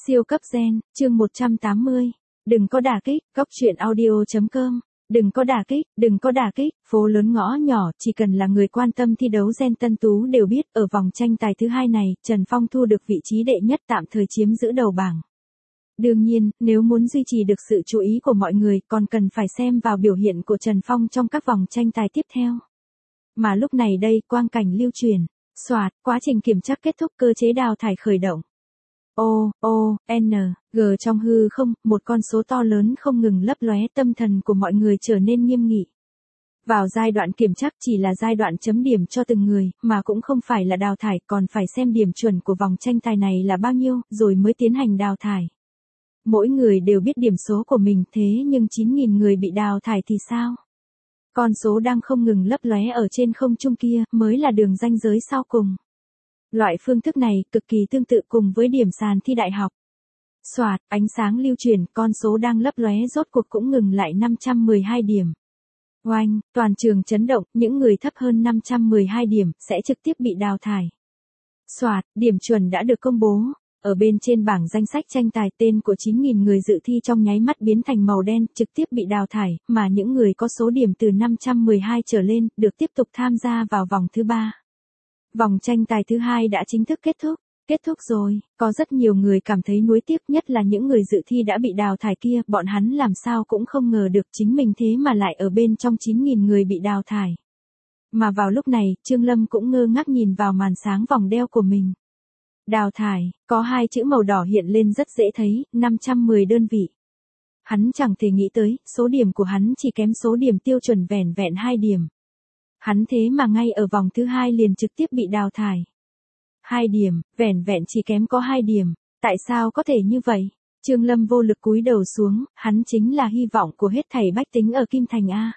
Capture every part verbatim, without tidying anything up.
Siêu cấp gen, chương một trăm tám mươi. Đừng có đả kích, cóc truyện audio chấm com. Đừng có đả kích, đừng có đả kích, phố lớn ngõ nhỏ, chỉ cần là người quan tâm thi đấu gen tân tú đều biết, ở vòng tranh tài thứ hai này, Trần Phong thu được vị trí đệ nhất tạm thời chiếm giữ đầu bảng. Đương nhiên, nếu muốn duy trì được sự chú ý của mọi người, còn cần phải xem vào biểu hiện của Trần Phong trong các vòng tranh tài tiếp theo. Mà lúc này đây, quang cảnh lưu truyền, xoạt, quá trình kiểm tra kết thúc, cơ chế đào thải khởi động. O, O, N, G trong hư không, một con số to lớn không ngừng lấp lóe, tâm thần của mọi người trở nên nghiêm nghị. Vào giai đoạn kiểm tra chỉ là giai đoạn chấm điểm cho từng người, mà cũng không phải là đào thải, còn phải xem điểm chuẩn của vòng tranh tài này là bao nhiêu, rồi mới tiến hành đào thải. Mỗi người đều biết điểm số của mình, thế nhưng chín nghìn người bị đào thải thì sao? Con số đang không ngừng lấp lóe ở trên không trung kia, mới là đường ranh giới sau cùng. Loại phương thức này cực kỳ tương tự cùng với điểm sàn thi đại học. Xoạt, ánh sáng lưu truyền, con số đang lấp lóe rốt cuộc cũng ngừng lại năm trăm mười hai điểm. Oanh, toàn trường chấn động, những người thấp hơn năm trăm mười hai điểm sẽ trực tiếp bị đào thải. Xoạt, điểm chuẩn đã được công bố. Ở bên trên bảng danh sách tranh tài, tên của chín nghìn người dự thi trong nháy mắt biến thành màu đen, trực tiếp bị đào thải, mà những người có số điểm từ năm trăm mười hai trở lên, được tiếp tục tham gia vào vòng thứ ba. Vòng tranh tài thứ hai đã chính thức kết thúc. Kết thúc rồi, có rất nhiều người cảm thấy nuối tiếc, nhất là những người dự thi đã bị đào thải kia, bọn hắn làm sao cũng không ngờ được chính mình thế mà lại ở bên trong chín nghìn người bị đào thải. Mà vào lúc này, Trương Lâm cũng ngơ ngác nhìn vào màn sáng vòng đeo của mình. Đào thải, có hai chữ màu đỏ hiện lên rất dễ thấy, năm trăm mười đơn vị. Hắn chẳng thể nghĩ tới, số điểm của hắn chỉ kém số điểm tiêu chuẩn vẻn vẹn hai điểm. Hắn thế mà ngay ở vòng thứ hai liền trực tiếp bị đào thải. Hai điểm, vẻn vẹn chỉ kém có hai điểm, tại sao có thể như vậy? Trương Lâm vô lực cúi đầu xuống, hắn chính là hy vọng của hết thảy bách tính ở Kim Thành A.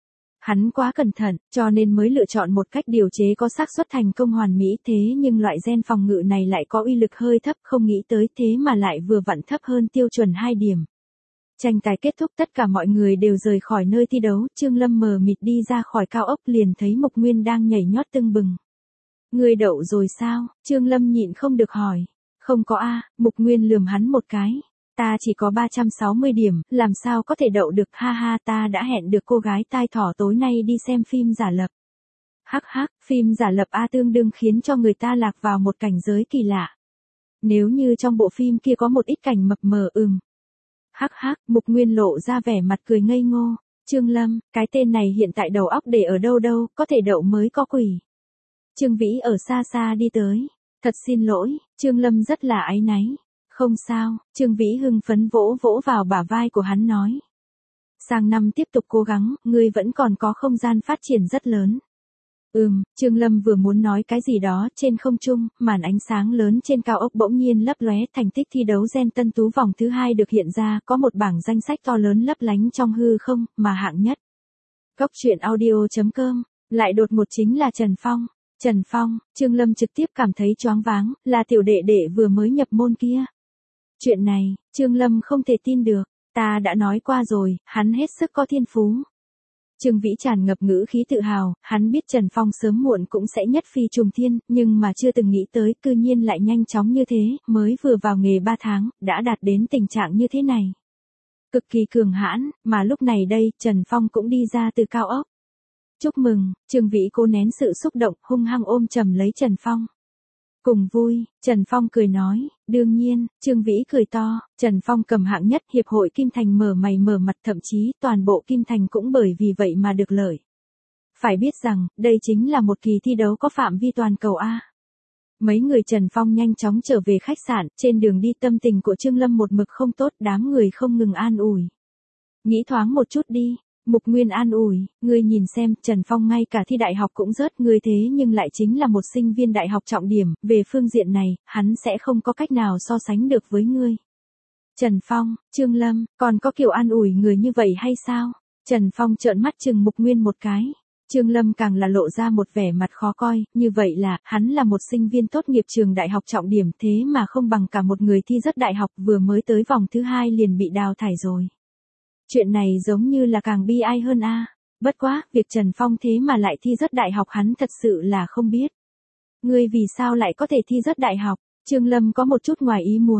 Hắn quá cẩn thận, cho nên mới lựa chọn một cách điều chế có xác suất thành công hoàn mỹ, thế nhưng loại gen phòng ngự này lại có uy lực hơi thấp, không nghĩ tới thế mà lại vừa vặn thấp hơn tiêu chuẩn hai điểm. Tranh tài kết thúc, tất cả mọi người đều rời khỏi nơi thi đấu, Trương Lâm mờ mịt đi ra khỏi cao ốc liền thấy Mục Nguyên đang nhảy nhót tưng bừng. Người đậu rồi sao? Trương Lâm nhịn không được hỏi. Không có a, Mục Nguyên lườm hắn một cái. Ta chỉ có ba trăm sáu mươi điểm, làm sao có thể đậu được, ha ha, ta đã hẹn được cô gái tai thỏ tối nay đi xem phim giả lập. Hắc hắc, phim giả lập a, tương đương khiến cho người ta lạc vào một cảnh giới kỳ lạ. Nếu như trong bộ phim kia có một ít cảnh mập mờ, ừm. Hắc hắc, Mục Nguyên lộ ra vẻ mặt cười ngây ngô. Trương Lâm, cái tên này hiện tại đầu óc để ở đâu đâu, có thể đậu mới có quỷ. Trương Vĩ ở xa xa đi tới. Thật xin lỗi, Trương Lâm rất là áy náy. Không sao, Trương Vĩ hưng phấn vỗ vỗ vào bả vai của hắn nói. Sang năm tiếp tục cố gắng, ngươi vẫn còn có không gian phát triển rất lớn. Ừm, Trương Lâm vừa muốn nói cái gì đó, trên không trung, màn ánh sáng lớn trên cao ốc bỗng nhiên lấp lóe, thành tích thi đấu gen tân tú vòng thứ hai được hiện ra, có một bảng danh sách to lớn lấp lánh trong hư không, mà hạng nhất. Cóc truyện audio chấm com, lại đột ngột chính là Trần Phong. Trần Phong, Trương Lâm trực tiếp cảm thấy choáng váng, là tiểu đệ đệ vừa mới nhập môn kia. Chuyện này, Trương Lâm không thể tin được, ta đã nói qua rồi, hắn hết sức có thiên phú. Trương Vĩ tràn ngập ngữ khí tự hào, hắn biết Trần Phong sớm muộn cũng sẽ nhất phi trùng thiên, nhưng mà chưa từng nghĩ tới, cư nhiên lại nhanh chóng như thế, mới vừa vào nghề ba tháng, đã đạt đến tình trạng như thế này. Cực kỳ cường hãn, mà lúc này đây, Trần Phong cũng đi ra từ cao ốc. Chúc mừng, Trương Vĩ cố nén sự xúc động, hung hăng ôm chầm lấy Trần Phong. Cùng vui, Trần Phong cười nói, đương nhiên, Trương Vĩ cười to, Trần Phong cầm hạng nhất, hiệp hội Kim Thành mở mày mở mặt, thậm chí toàn bộ Kim Thành cũng bởi vì vậy mà được lợi. Phải biết rằng, đây chính là một kỳ thi đấu có phạm vi toàn cầu A. Mấy người Trần Phong nhanh chóng trở về khách sạn, trên đường đi tâm tình của Trương Lâm một mực không tốt, đám người không ngừng an ủi. Nghĩ thoáng một chút đi. Mục Nguyên an ủi, ngươi nhìn xem, Trần Phong ngay cả thi đại học cũng rớt, ngươi thế nhưng lại chính là một sinh viên đại học trọng điểm, về phương diện này, hắn sẽ không có cách nào so sánh được với ngươi. Trần Phong, Trương Lâm, còn có kiểu an ủi người như vậy hay sao? Trần Phong trợn mắt chừng Mục Nguyên một cái. Trương Lâm càng là lộ ra một vẻ mặt khó coi, như vậy là, hắn là một sinh viên tốt nghiệp trường đại học trọng điểm, thế mà không bằng cả một người thi rớt đại học, vừa mới tới vòng thứ hai liền bị đào thải rồi. Chuyện này giống như là càng bi ai hơn a. Bất quá, việc Trần Phong thế mà lại thi rớt đại học hắn thật sự là không biết. Ngươi vì sao lại có thể thi rớt đại học? Trương Lâm có một chút ngoài ý muốn.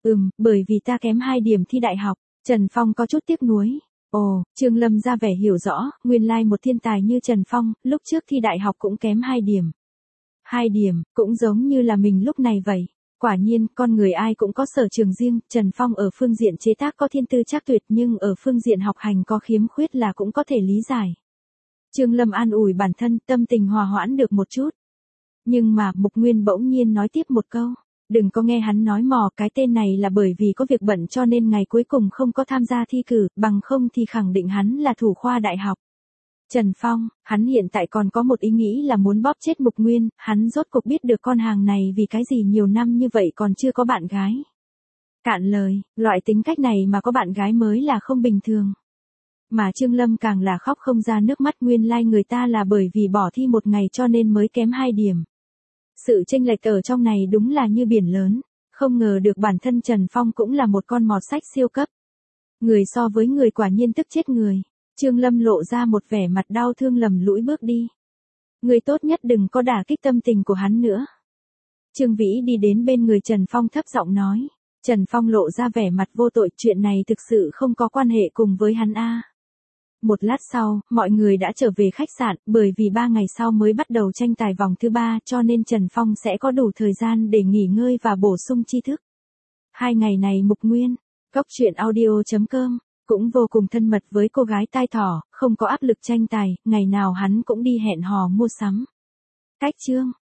Ừm, bởi vì ta kém hai điểm thi đại học. Trần Phong có chút tiếc nuối. Ồ, Trương Lâm ra vẻ hiểu rõ, nguyên lai một thiên tài như Trần Phong, lúc trước thi đại học cũng kém hai điểm. Hai điểm, cũng giống như là mình lúc này vậy. Quả nhiên, con người ai cũng có sở trường riêng, Trần Phong ở phương diện chế tác có thiên tư chắc tuyệt nhưng ở phương diện học hành có khiếm khuyết là cũng có thể lý giải. Trương Lâm an ủi bản thân, tâm tình hòa hoãn được một chút. Nhưng mà, Mục Nguyên bỗng nhiên nói tiếp một câu. Đừng có nghe hắn nói mò, cái tên này là bởi vì có việc bận cho nên ngày cuối cùng không có tham gia thi cử, bằng không thì khẳng định hắn là thủ khoa đại học. Trần Phong, hắn hiện tại còn có một ý nghĩ là muốn bóp chết Mục Nguyên, hắn rốt cuộc biết được con hàng này vì cái gì nhiều năm như vậy còn chưa có bạn gái. Cạn lời, loại tính cách này mà có bạn gái mới là không bình thường. Mà Trương Lâm càng là khóc không ra nước mắt, nguyên lai like người ta là bởi vì bỏ thi một ngày cho nên mới kém hai điểm. Sự chênh lệch ở trong này đúng là như biển lớn, không ngờ được bản thân Trần Phong cũng là một con mọt sách siêu cấp. Người so với người quả nhiên tức chết người. Trương Lâm lộ ra một vẻ mặt đau thương lầm lũi bước đi. Người tốt nhất đừng có đả kích tâm tình của hắn nữa. Trương Vĩ đi đến bên người Trần Phong thấp giọng nói. Trần Phong lộ ra vẻ mặt vô tội, chuyện này thực sự không có quan hệ cùng với hắn a. Một lát sau, mọi người đã trở về khách sạn, bởi vì ba ngày sau mới bắt đầu tranh tài vòng thứ ba cho nên Trần Phong sẽ có đủ thời gian để nghỉ ngơi và bổ sung tri thức. Hai ngày này Mục Nguyên, Cốc Truyện Audio chấm com, cũng vô cùng thân mật với cô gái tai thỏ, không có áp lực tranh tài, ngày nào hắn cũng đi hẹn hò mua sắm. Cách chương